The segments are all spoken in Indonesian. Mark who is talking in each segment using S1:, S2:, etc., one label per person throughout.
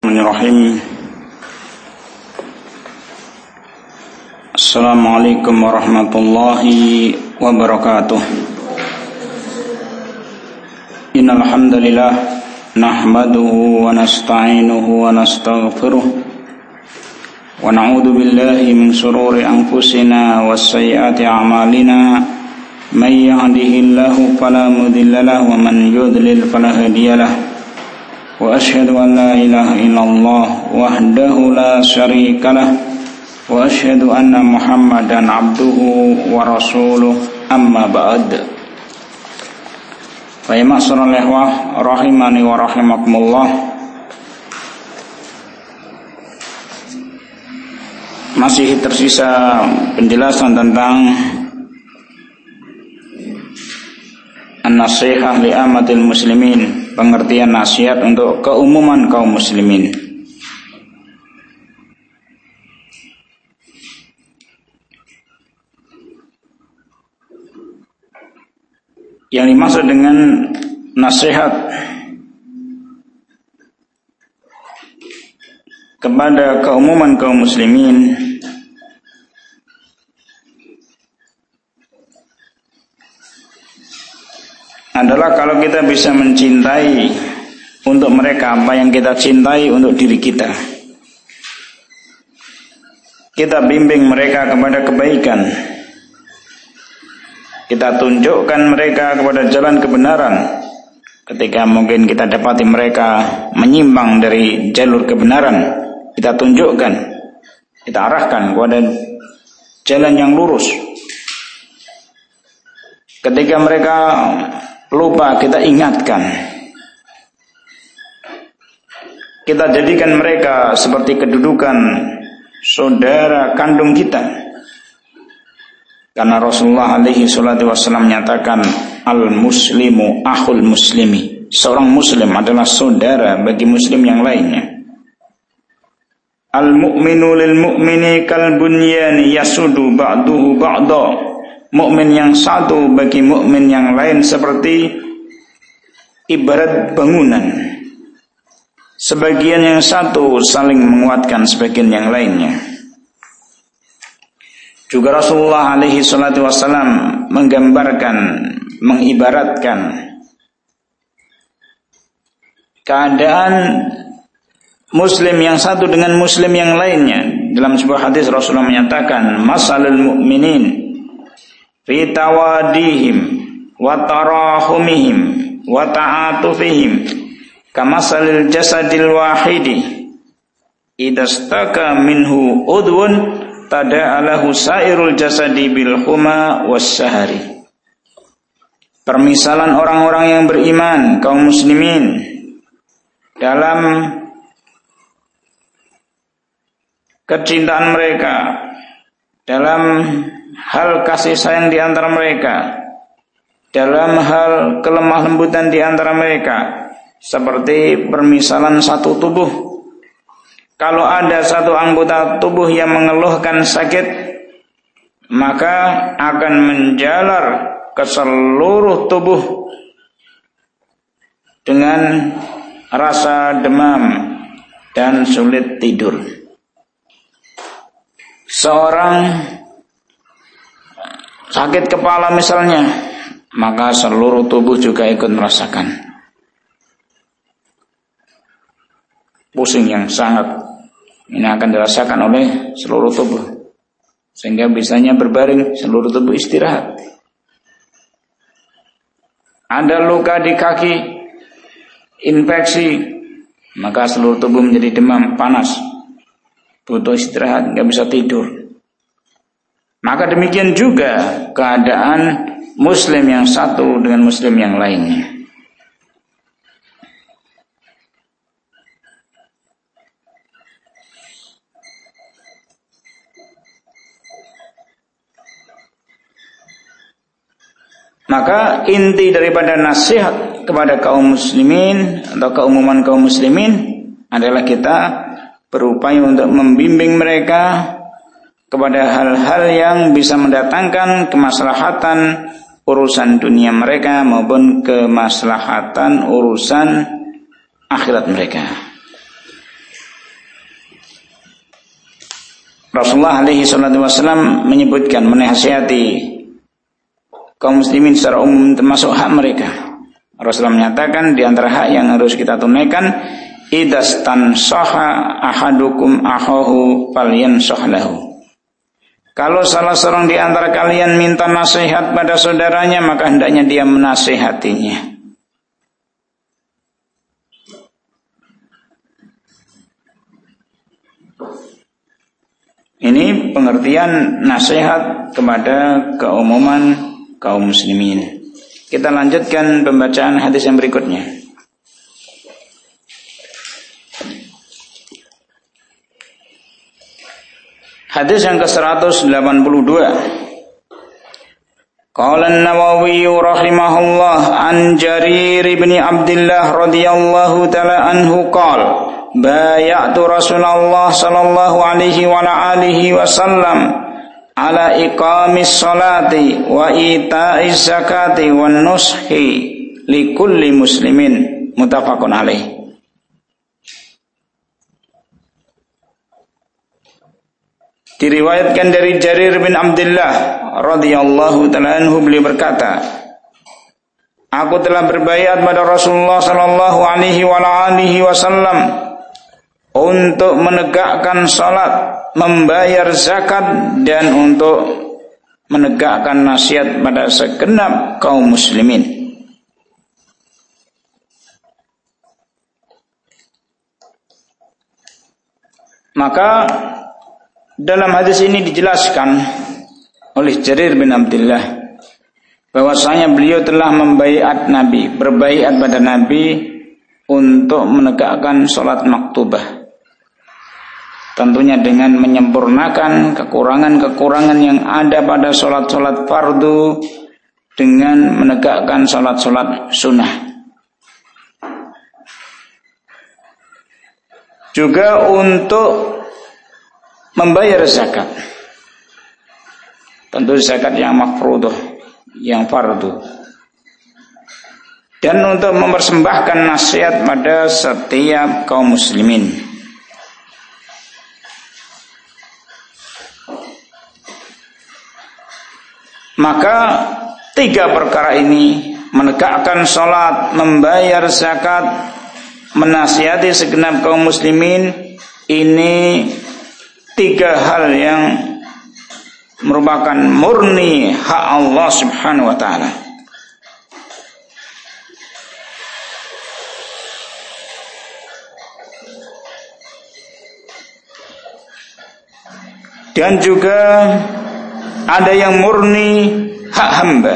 S1: Bismillahirrahmanirrahim. Assalamualaikum warahmatullahi wabarakatuh. Innal hamdalillah nahmaduhu wa nasta'inuhu wa nastaghfiruh wa na'udzu billahi min shururi anfusina wa sayyiati a'malina. May yahdihillahu fala mudilla lahu wa man yudlil fala hadiyalah. Wa asyhadu an la ilaha illallah wahdahu la syarika lah wa asyhadu anna Muhammadan abduhu wa rasuluh, amma ba'd. Fa ya ma'asyiral ikhwah rahimani wa rahimakumullah. Masih tersisa penjelasan tentang an-nasihah li amatil muslimin, pengertian nasihat untuk keumuman kaum muslimin. Yang dimaksud dengan nasihat kepada keumuman kaum muslimin adalah kalau kita bisa mencintai untuk mereka apa yang kita cintai untuk diri kita. Kita bimbing mereka kepada kebaikan. Kita tunjukkan mereka kepada jalan kebenaran. Ketika mungkin kita dapati mereka menyimpang dari jalur kebenaran, kita tunjukkan, kita arahkan kepada jalan yang lurus. Ketika mereka lupa, kita ingatkan. Kita jadikan mereka seperti kedudukan saudara kandung kita. Karena Rasulullah alaihi salatu wassalam menyatakan al-muslimu akhul muslimi. Seorang muslim adalah saudara bagi muslim yang lainnya. Al-mu'minu lil mu'mini kal bunyani yasudu ba'duhu ba'da. Mukmin yang satu bagi mukmin yang lain seperti ibarat bangunan. Sebagian yang satu saling menguatkan sebagian yang lainnya. Juga Rasulullah alaihi salatu wassalam menggambarkan, mengibaratkan keadaan muslim yang satu dengan muslim yang lainnya. Dalam sebuah hadis Rasulullah menyatakan, masalul mu'minin fi tawadihim wa tarahumihim wa ta'atufihim kamasalil jasadil wahidi idastaka minhu udwun tada'alahu sairul jasadi bil huma wassahari. Permisalan orang-orang yang beriman, kaum muslimin, dalam kecintaan mereka, dalam hal kasih sayang di antara mereka, dalam hal kelemah lembutan di antara mereka, seperti permisalan satu tubuh. Kalau ada satu anggota tubuh yang mengeluhkan sakit, maka akan menjalar ke seluruh tubuh dengan rasa demam dan sulit tidur. Seorang sakit kepala misalnya, maka seluruh tubuh juga ikut merasakan pusing yang sangat. Ini akan dirasakan oleh seluruh tubuh, sehingga bisanya berbaring, seluruh tubuh istirahat. Ada luka di kaki, infeksi, maka seluruh tubuh menjadi demam, panas, butuh istirahat, nggak bisa tidur. Maka demikian juga keadaan muslim yang satu dengan muslim yang lainnya. Maka inti daripada nasihat kepada kaum muslimin atau keumuman kaum muslimin adalah kita berupaya untuk membimbing mereka kepada hal-hal yang bisa mendatangkan kemaslahatan urusan dunia mereka maupun kemaslahatan urusan akhirat mereka. Rasulullah alaihi salatu wasallam menyebutkan, menasihati kaum muslimin secara umum termasuk hak mereka. Rasulullah menyatakan di antara hak yang harus kita tunaikan, idastansaha ahadukum akhahu falyansah lahu. Kalau salah seorang di antara kalian minta nasihat pada saudaranya, maka hendaknya dia menasihatinya. Ini pengertian nasihat kepada keumuman kaum muslimin. Kita lanjutkan pembacaan hadis yang berikutnya. Hadis yang ke-182. Qala an-Nawawi rahimahullah an Jarir bin Abdullah radhiyallahu ta'ala anhu qala bay'atu Rasulullah sallallahu alaihi wa alihi wasallam ala iqamis salati wa ita'iz zakati wan nushi likulli muslimin, muttafaqun alaih. Diriwayatkan dari Jarir bin Abdullah radhiyallahu ta'ala anhu, beliau berkata, aku telah berbaiat pada Rasulullah sallallahu alaihi wa alihi wasallam untuk menegakkan salat, membayar zakat, dan untuk menegakkan nasihat pada segenap kaum muslimin. Maka dalam hadis ini dijelaskan oleh Jarir bin Abdullah bahwasanya beliau telah membaiat Nabi, berbaiat pada Nabi untuk menegakkan salat maktubah. Tentunya dengan menyempurnakan kekurangan-kekurangan yang ada pada salat-salat fardu dengan menegakkan salat-salat sunnah. Juga untuk membayar zakat. Tentu zakat yang mafruḍah, yang fardu. Dan untuk mempersembahkan nasihat pada setiap kaum muslimin. Maka tiga perkara ini, menegakkan salat, membayar zakat, menasihati segenap kaum muslimin, ini tiga hal yang merupakan murni hak Allah Subhanahu wa ta'ala. Dan juga ada yang murni hak hamba,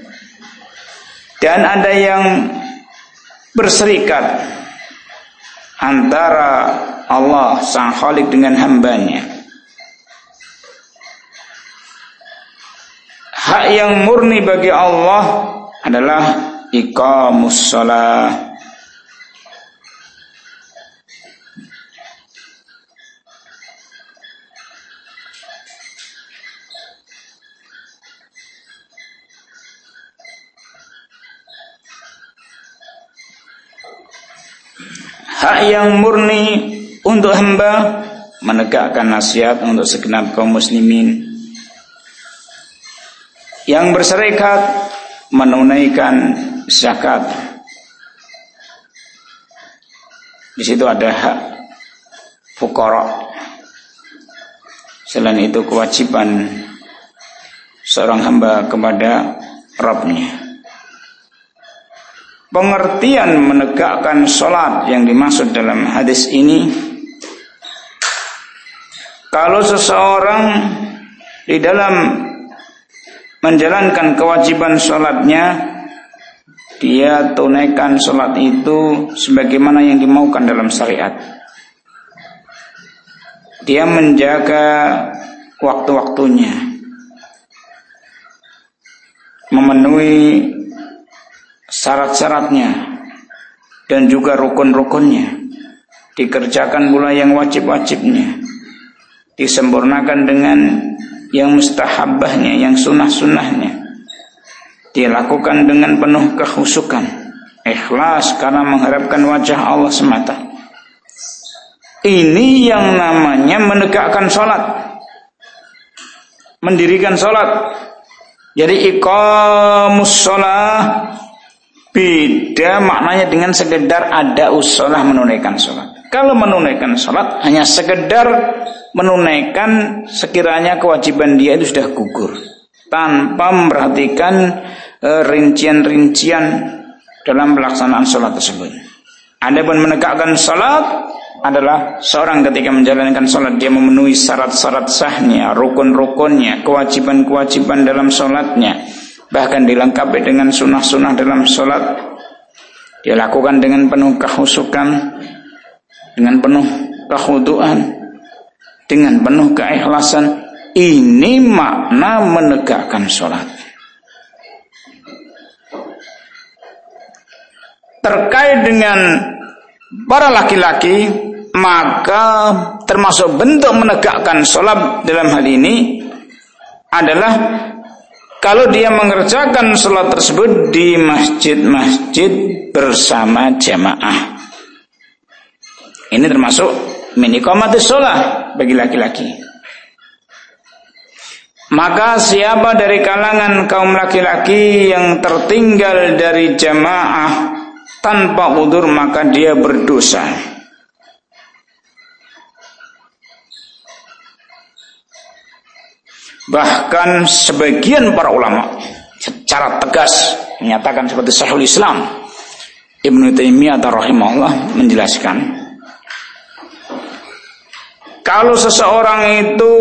S1: dan ada yang berserikat antara Allah Sang Khalik dengan hambanya. Hak yang murni bagi Allah adalah iqamus shalah, hak yang murni untuk hamba menegakkan nasihat untuk segenap kaum muslimin. Yang berserikat menunaikan zakat. Di situ ada hak fuqara. Selain itu kewajiban seorang hamba kepada Rabbnya. Pengertian menegakkan salat yang dimaksud dalam hadis ini, kalau seseorang di dalam menjalankan kewajiban salatnya, dia tunaikan salat itu sebagaimana yang dimaukan dalam syariat. Dia menjaga waktu-waktunya, memenuhi syarat-syaratnya dan juga rukun-rukunnya, dikerjakan pula yang wajib-wajibnya, disempurnakan dengan yang mustahabahnya, yang sunnah-sunnahnya, dilakukan dengan penuh kekhusyukan, ikhlas karena mengharapkan wajah Allah semata. Ini yang namanya menegakkan salat. mendirikan sholat. Jadi iqamus sholat beda maknanya dengan sekedar ada sholat, menunaikan sholat. Kalau menunaikan sholat hanya sekedar menunaikan sekiranya kewajiban dia itu sudah gugur, tanpa memperhatikan rincian-rincian dalam pelaksanaan sholat tersebut. Adapun menegakkan sholat adalah seorang ketika menjalankan sholat dia memenuhi syarat-syarat sahnya, rukun-rukunnya, kewajiban-kewajiban dalam sholatnya, bahkan dilengkapi dengan sunnah-sunnah dalam sholat. Dia lakukan dengan penuh kekhusyukan, dengan penuh kekhuduan, dengan penuh keikhlasan. Ini makna menegakkan sholat. Terkait dengan para laki-laki, maka termasuk bentuk menegakkan sholat dalam hal ini adalah kalau dia mengerjakan sholat tersebut di masjid-masjid bersama jamaah. Ini termasuk min iqamatis sholat bagi laki-laki. Maka siapa dari kalangan kaum laki-laki yang tertinggal dari jamaah tanpa udzur, maka dia berdosa. Bahkan sebagian para ulama secara tegas menyatakan seperti Syekhul Islam Ibnu Taimiyah rahimahullah menjelaskan, kalau seseorang itu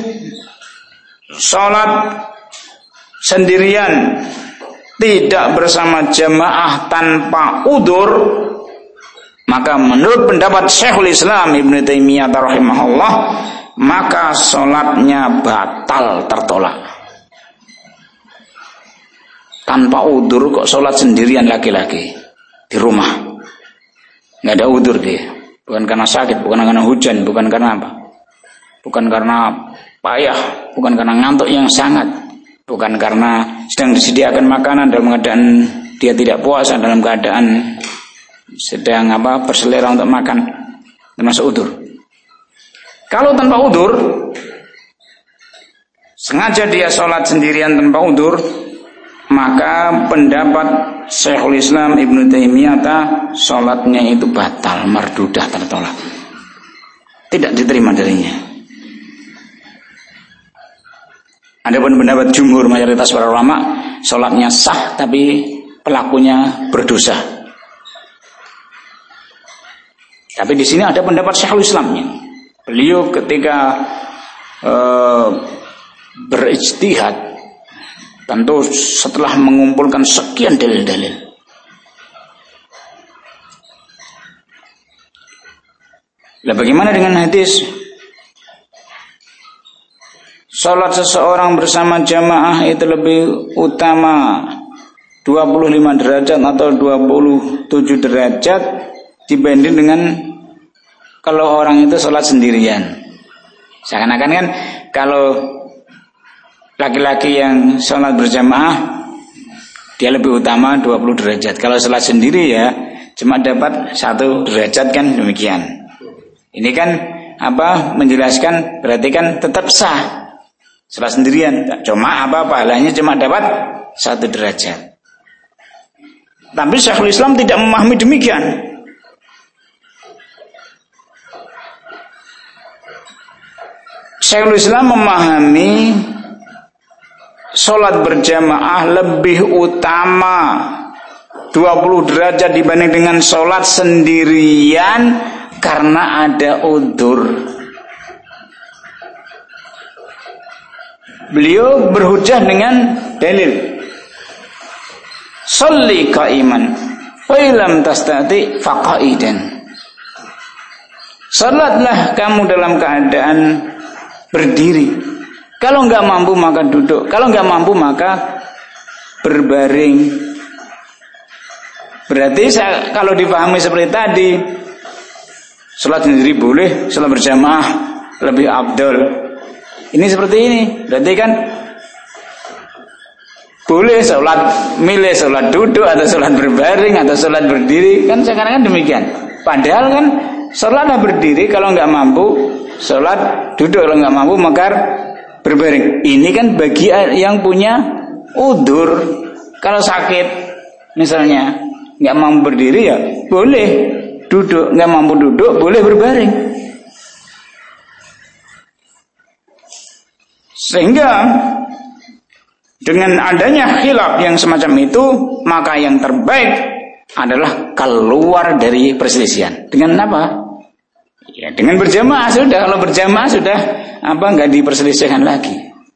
S1: sholat sendirian tidak bersama jamaah tanpa udzur, maka menurut pendapat Syekhul Islam Ibnu Taimiyah rahimahullah, maka sholatnya batal, tertolak. Tanpa udzur kok sholat sendirian laki-laki di rumah, nggak ada udzur dia, bukan karena sakit, bukan karena hujan, bukan karena apa, bukan karena payah, bukan karena ngantuk yang sangat, bukan karena sedang disediakan makanan dalam keadaan dia tidak puasa, dalam keadaan sedang berselera untuk makan, termasuk udzur. Kalau tanpa udzur, sengaja dia sholat sendirian tanpa udzur, maka pendapat Syekhul Islam Ibnu Taimiyah sholatnya itu batal, mardudah, tertolak, tidak diterima darinya. Adapun pendapat jumhur mayoritas para ulama, sholatnya sah tapi pelakunya berdosa. Tapi di sini ada pendapat Syekhul Islamnya. Beliau ketika berijtihad, tentu setelah mengumpulkan sekian dalil-dalil, lah bagaimana dengan hadis salat seseorang bersama jamaah itu lebih utama 25 derajat atau 27 derajat dibanding dengan kalau orang itu sholat sendirian. Seakan-akan kan kalau laki-laki yang sholat berjamaah dia lebih utama 20 derajat. Kalau sholat sendiri ya cuma dapat 1 derajat, kan demikian. Ini kan menjelaskan berarti kan tetap sah sholat sendirian, cuma pahalanya cuma dapat 1 derajat. Tapi Syekhul Islam tidak memahami demikian. Syekhul Islam memahami sholat berjamaah lebih utama 20 derajat dibanding dengan sholat sendirian karena ada udzur. Beliau berhujjah dengan dalil, sholli qa'iman fa illam tastati faqa'idan. Salatlah kamu dalam keadaan berdiri. Kalau enggak mampu maka duduk. Kalau enggak mampu maka berbaring. Berarti kalau dipahami seperti tadi, sholat sendiri boleh, sholat berjamaah lebih afdol. Ini seperti ini. Berarti kan boleh milih sholat duduk atau sholat berbaring atau sholat berdiri. Kan sekarang kan demikian. Padahal kan sholatlah berdiri, kalau enggak mampu sholat duduk, kalau enggak mampu maka Berbaring. Ini kan bagi yang punya udzur. Kalau sakit misalnya nggak mampu berdiri ya boleh duduk, nggak mampu duduk boleh berbaring. Sehingga dengan adanya khilaf yang semacam itu, maka yang terbaik adalah keluar dari perselisihan. Dengan apa? Ya dengan berjamaah sudah. Kalau berjamaah sudah nggak diperselisihkan lagi.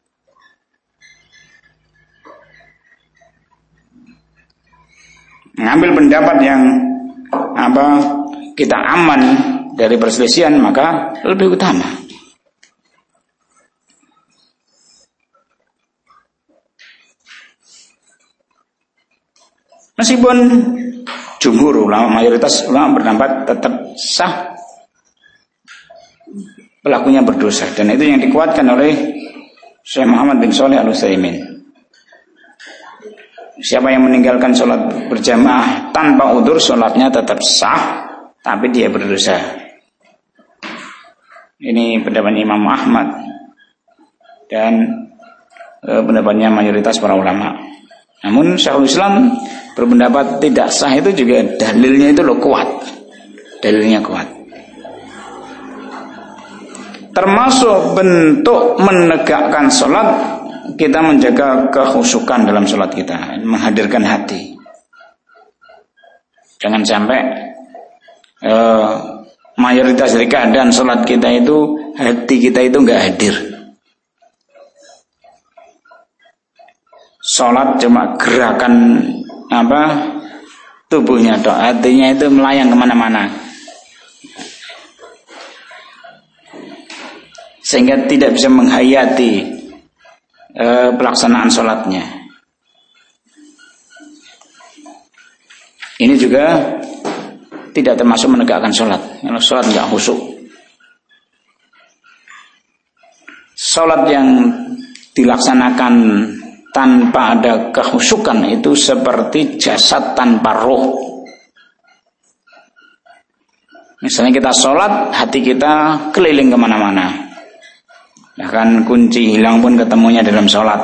S1: Mengambil pendapat yang kita aman dari perselisihan maka lebih utama. Meskipun jumhur ulama, mayoritas ulama berpendapat tetap sah, pelakunya berdosa, dan itu yang dikuatkan oleh Syekh Muhammad bin Shalih Al-Utsaimin. Siapa yang meninggalkan sholat berjamaah tanpa udzur, sholatnya tetap sah, tapi dia berdosa. Ini pendapat Imam Ahmad dan pendapatnya mayoritas para ulama. Namun Syekhul Islam berpendapat tidak sah itu juga dalilnya itu kuat. Dalilnya kuat. Termasuk bentuk menegakkan sholat, kita menjaga kekhusyukan dalam sholat kita, menghadirkan hati. Jangan sampai mayoritas dari keadaan sholat kita itu hati kita itu nggak hadir. Sholat cuma gerakan tubuhnya toh, hatinya itu melayang kemana-mana, sehingga tidak bisa menghayati pelaksanaan sholatnya. Ini juga tidak termasuk menegakkan sholat. Kalau sholat nggak khusyuk, sholat yang dilaksanakan tanpa ada kekhusyukan itu seperti jasad tanpa roh. Misalnya kita sholat, hati kita keliling kemana-mana. Bahkan kunci hilang pun ketemunya dalam sholat.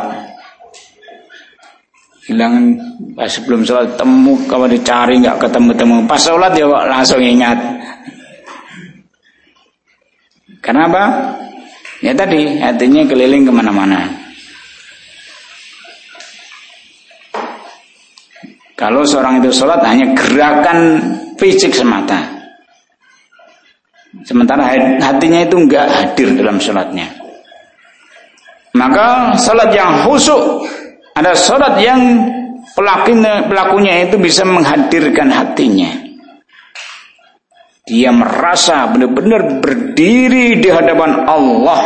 S1: Hilang sebelum sholat, temu kalau dicari nggak ketemu-temu. Pas sholat ya langsung ingat. Karena apa? Ya tadi hatinya keliling kemana-mana. Kalau seorang itu sholat hanya gerakan fisik semata, sementara hatinya itu enggak hadir dalam sholatnya, maka sholat yang khusyuk ada sholat yang pelakunya itu bisa menghadirkan hatinya. Dia merasa benar-benar berdiri di hadapan Allah,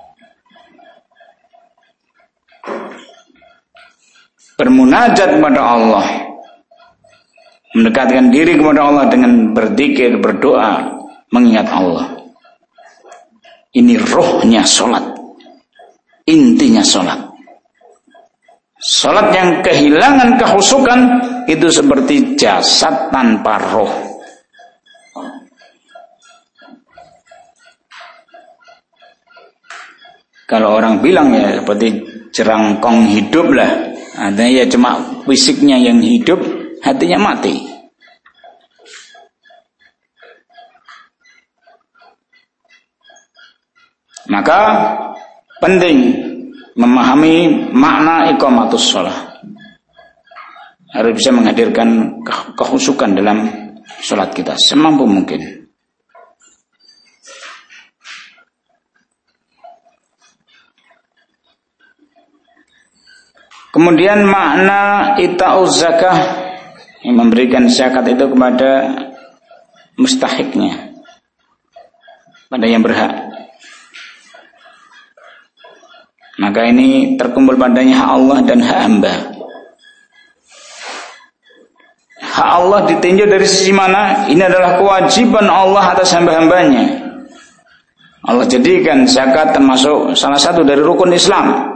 S1: bermunajat kepada Allah, mendekatkan diri kepada Allah dengan berzikir, berdoa, mengingat Allah. Ini rohnya sholat, intinya sholat. Sholat yang kehilangan kekhusyukan itu seperti jasad tanpa roh. Kalau orang bilang ya seperti jerangkong hidup lah, artinya ya cuma fisiknya yang hidup, hatinya mati. Maka penting memahami makna iqamatus shalah. Harus bisa menghadirkan kekhusyukan dalam sholat kita semampu mungkin. Kemudian makna ita'uz zakah, yang memberikan zakat itu kepada mustahiknya, pada yang berhak. Maka ini terkumpul padanya hak Allah dan hak hamba. Hak Allah ditinjau dari sisi mana? Ini adalah kewajiban Allah atas hamba-hambanya. Allah jadikan zakat termasuk salah satu dari rukun Islam.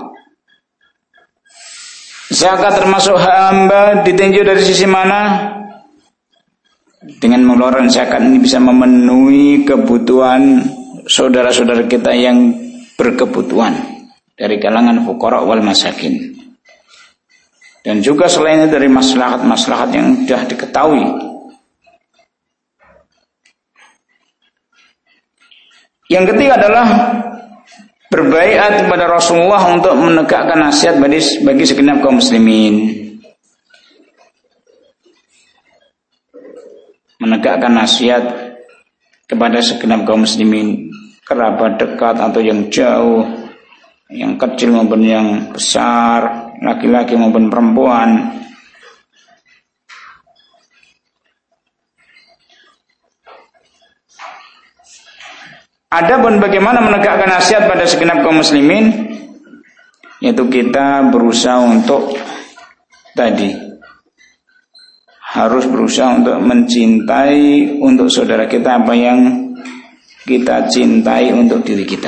S1: Zakat termasuk hak hamba ditinjau dari sisi mana? Dengan mengeluarkan zakat ini bisa memenuhi kebutuhan saudara-saudara kita yang berkebutuhan. dari kalangan fuqara wal masakin. Dan juga selain itu dari maslahat-maslahat yang sudah diketahui. Yang ketiga adalah berbaiat kepada Rasulullah untuk menegakkan nasihat bagi segenap kaum muslimin. Menegakkan nasihat kepada segenap kaum muslimin, kerabat dekat atau yang jauh, yang kecil maupun yang besar, laki-laki maupun perempuan. Adapun bagaimana menegakkan nasihat pada segenap kaum muslimin, yaitu kita berusaha untuk harus berusaha untuk mencintai untuk saudara kita apa yang kita cintai untuk diri kita.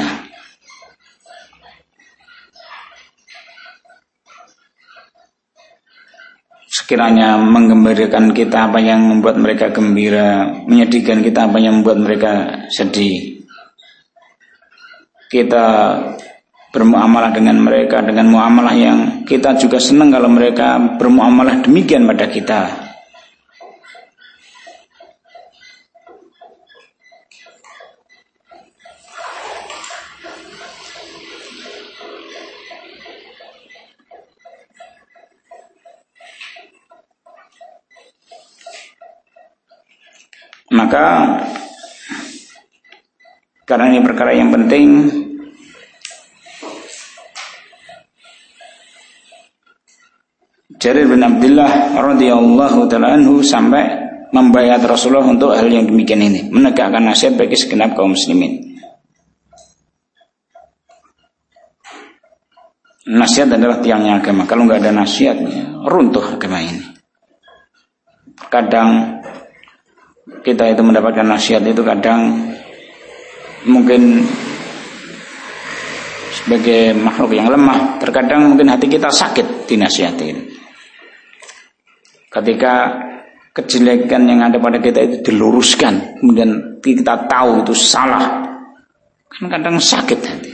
S1: Sekiranya menggembirakan kita apa yang membuat mereka gembira, menyedihkan kita apa yang membuat mereka sedih. Kita bermuamalah dengan mereka dengan muamalah yang kita juga senang kalau mereka bermuamalah demikian pada kita. Maka karena ini perkara yang penting, Jarir bin Abdullah radhiyallahu ta'ala anhu sampai membayar Rasulullah untuk hal yang demikian ini, menegakkan nasihat bagi segenap kaum muslimin. Nasihat adalah tiangnya agama. Kalau nggak ada nasihatnya, runtuh agama ini. Kadang kita itu mendapatkan nasihat itu kadang mungkin sebagai makhluk yang lemah, terkadang mungkin hati kita sakit dinasihatin. Ketika kejelekan yang ada pada kita itu diluruskan, kemudian kita tahu itu salah, kan kadang sakit hati.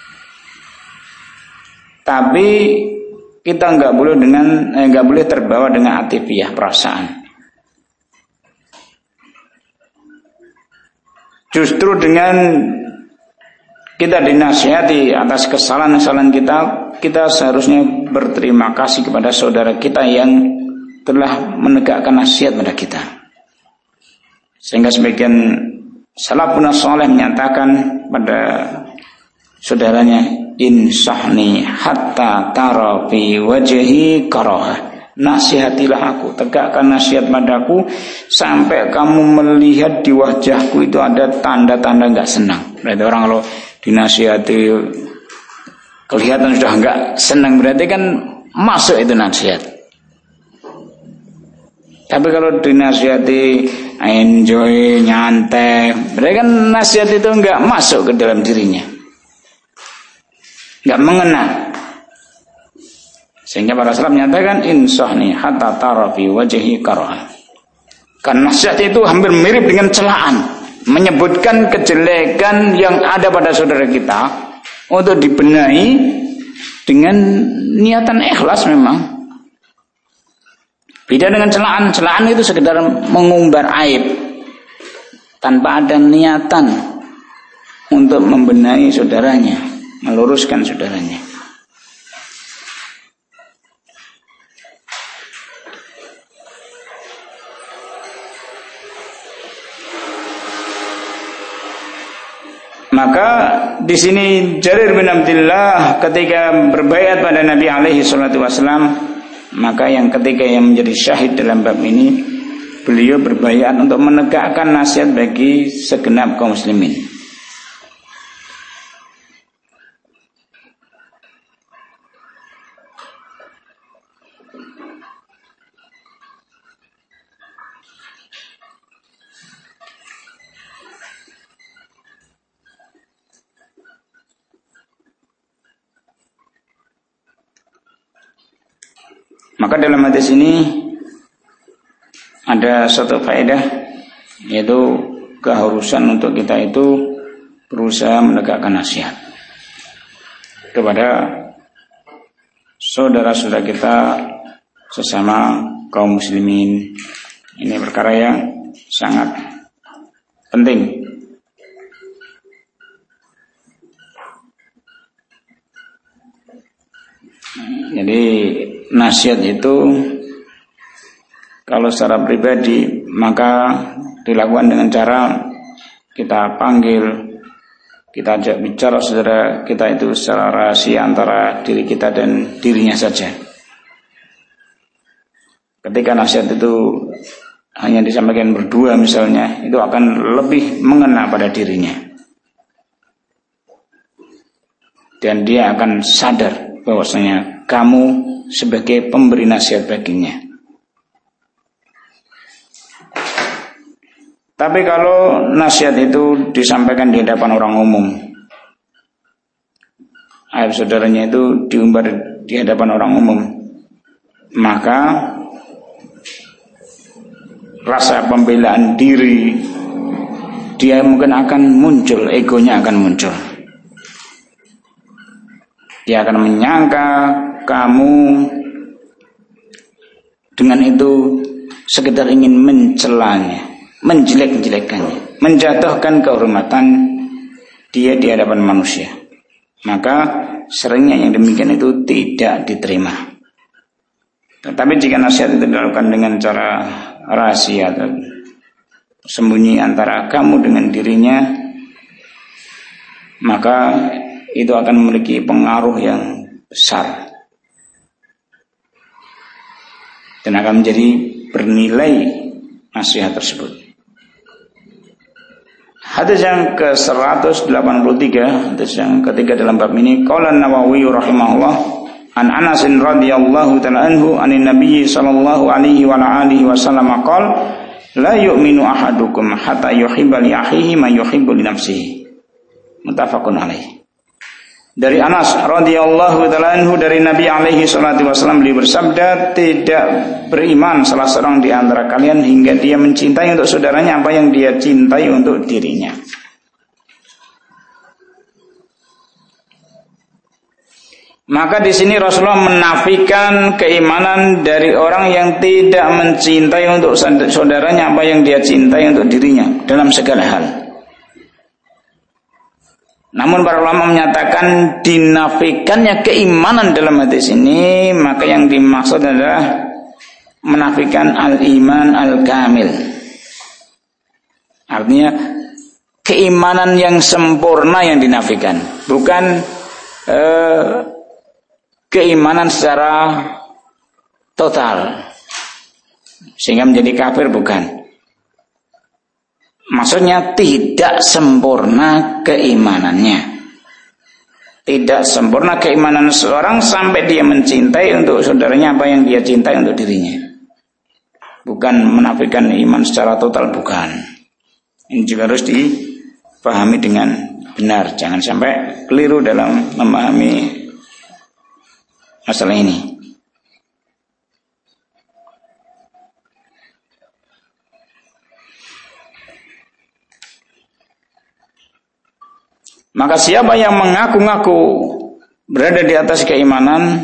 S1: Tapi kita nggak boleh terbawa dengan atifiyah perasaan. Justru dengan kita dinasihati atas kesalahan-kesalahan kita seharusnya berterima kasih kepada saudara kita yang telah menegakkan nasihat pada kita. Sehingga sebagian salafun saleh menyatakan pada saudaranya, insahni hatta tara fi wajhi karahah. Nasihatilah aku, tegakkan nasihat padaku sampai kamu melihat di wajahku itu ada tanda-tanda enggak senang. Berarti orang kalau dinasihati kelihatan sudah enggak senang, berarti kan masuk itu nasihat. Tapi kalau dinasihati enjoy, nyantai, berarti kan nasihat itu enggak masuk ke dalam dirinya, enggak mengena. Sehingga para salaf menyatakan insahni hatta tara fi wajhi karah. Karena nasihat itu hampir mirip dengan celaan, menyebutkan kejelekan yang ada pada saudara kita untuk dibenahi dengan niatan ikhlas memang. Beda dengan celaan. Celaan itu sekedar mengumbar aib tanpa ada niatan untuk membenahi saudaranya, meluruskan saudaranya. Maka di sini Jarir bin Abdullah ketika berbaiat pada Nabi alaihi salatu wasallam, maka yang ketiga yang menjadi syahid dalam bab ini, beliau berbaiat untuk menegakkan nasihat bagi segenap kaum muslimin. Maka dalam hadis ini ada satu faedah, yaitu keharusan untuk kita itu berusaha menegakkan nasihat. kepada saudara-saudara kita sesama kaum muslimin. Ini perkara yang sangat penting. Jadi nasihat itu kalau secara pribadi maka dilakukan dengan cara kita panggil, kita ajak bicara saudara kita itu secara rahasia antara diri kita dan dirinya saja. Ketika nasihat itu hanya disampaikan berdua misalnya, itu akan lebih mengena pada dirinya. Dan dia akan sadar bahwasanya kamu sebagai pemberi nasihat baginya. Tapi kalau nasihat itu disampaikan di hadapan orang umum, aib saudaranya itu diumbar di hadapan orang umum, maka rasa pembelaan diri dia mungkin akan muncul, egonya akan muncul. Dia akan menyangka kamu dengan itu sekedar ingin mencelanya, menjelek-jelekannya, menjatuhkan kehormatan dia di hadapan manusia. Maka seringnya yang demikian itu tidak diterima. Tetapi jika nasihat itu dilakukan dengan cara rahasia atau sembunyi antara kamu dengan dirinya, maka itu akan memiliki pengaruh yang besar dan akan menjadi bernilai nasihat tersebut. Hadis yang ke-183, hadis yang ketiga dalam bab ini, qala An-Nawawi rahimahullah an Anas radhiyallahu ta'ala anhu anin Nabi sallallahu alaihi wa alihi wasallam qala la yu'minu ahadukum hatta yuhibba li akhihi ma yuhibbu li nafsihi. Muttafaqun alaih. Dari Anas radhiyallahu ta'ala anhu dari Nabi alaihi salatu wasallam beliau bersabda, tidak beriman salah seorang di antara kalian hingga dia mencintai untuk saudaranya apa yang dia cintai untuk dirinya. Maka di sini Rasulullah menafikan keimanan dari orang yang tidak mencintai untuk saudaranya apa yang dia cintai untuk dirinya dalam segala hal. Namun para ulama menyatakan dinafikannya keimanan dalam hadis ini, maka yang dimaksud adalah menafikan al-iman al-kamil. Artinya keimanan yang sempurna yang dinafikan, bukan keimanan secara total sehingga menjadi kafir, bukan. Maksudnya tidak sempurna keimanannya. Tidak sempurna keimanan seorang sampai dia mencintai untuk saudaranya apa yang dia cintai untuk dirinya. Bukan menafikan iman secara total, bukan. Ini juga harus dipahami dengan benar. Jangan sampai keliru dalam memahami masalah ini. Maka siapa yang mengaku-ngaku berada di atas keimanan,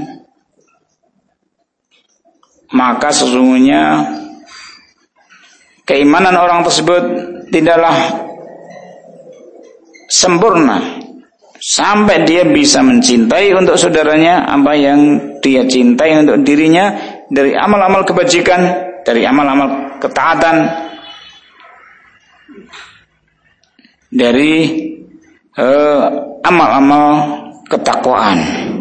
S1: maka sesungguhnya keimanan orang tersebut tidaklah sempurna sampai dia bisa mencintai untuk saudaranya apa yang dia cintai untuk dirinya dari amal-amal kebajikan, dari amal-amal ketaatan, dari amal-amal ketakwaan.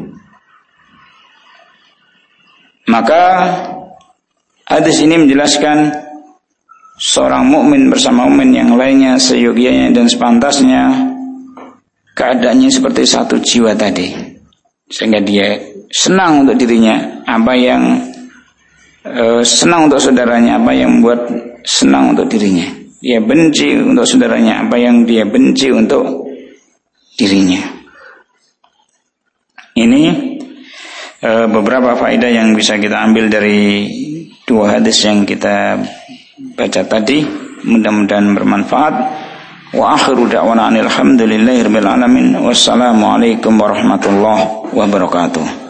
S1: Maka hadis ini menjelaskan seorang mukmin bersama mukmin yang lainnya seyogianya dan sepantasnya keadaannya seperti satu jiwa tadi, sehingga dia senang untuk dirinya apa yang senang untuk saudaranya apa yang membuat senang untuk dirinya. Dia benci untuk saudaranya apa yang dia benci untuk dirinya. Ini beberapa faedah yang bisa kita ambil dari dua hadis yang kita baca tadi. Mudah-mudahan bermanfaat. Wa akhiru da'wana alhamdulillahirabbil alamin. Wassalamualaikum warahmatullahi wabarakatuh.